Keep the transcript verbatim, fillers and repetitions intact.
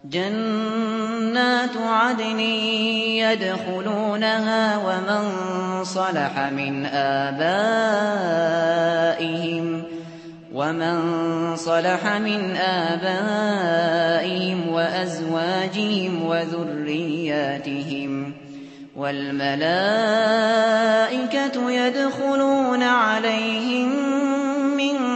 جَنَّاتُ عَدْنٍ يَدْخُلُونَهَا وَمَن صَلَحَ مِنْ آبَائِهِمْ وَمَن صَلَحَ مِنْ آبَائِهِمْ وَأَزْوَاجِهِمْ وَذُرِّيَّاتِهِمْ ۖ وَالْمَلَائِكَةُ يَدْخُلُونَ عَلَيْهِم مِّن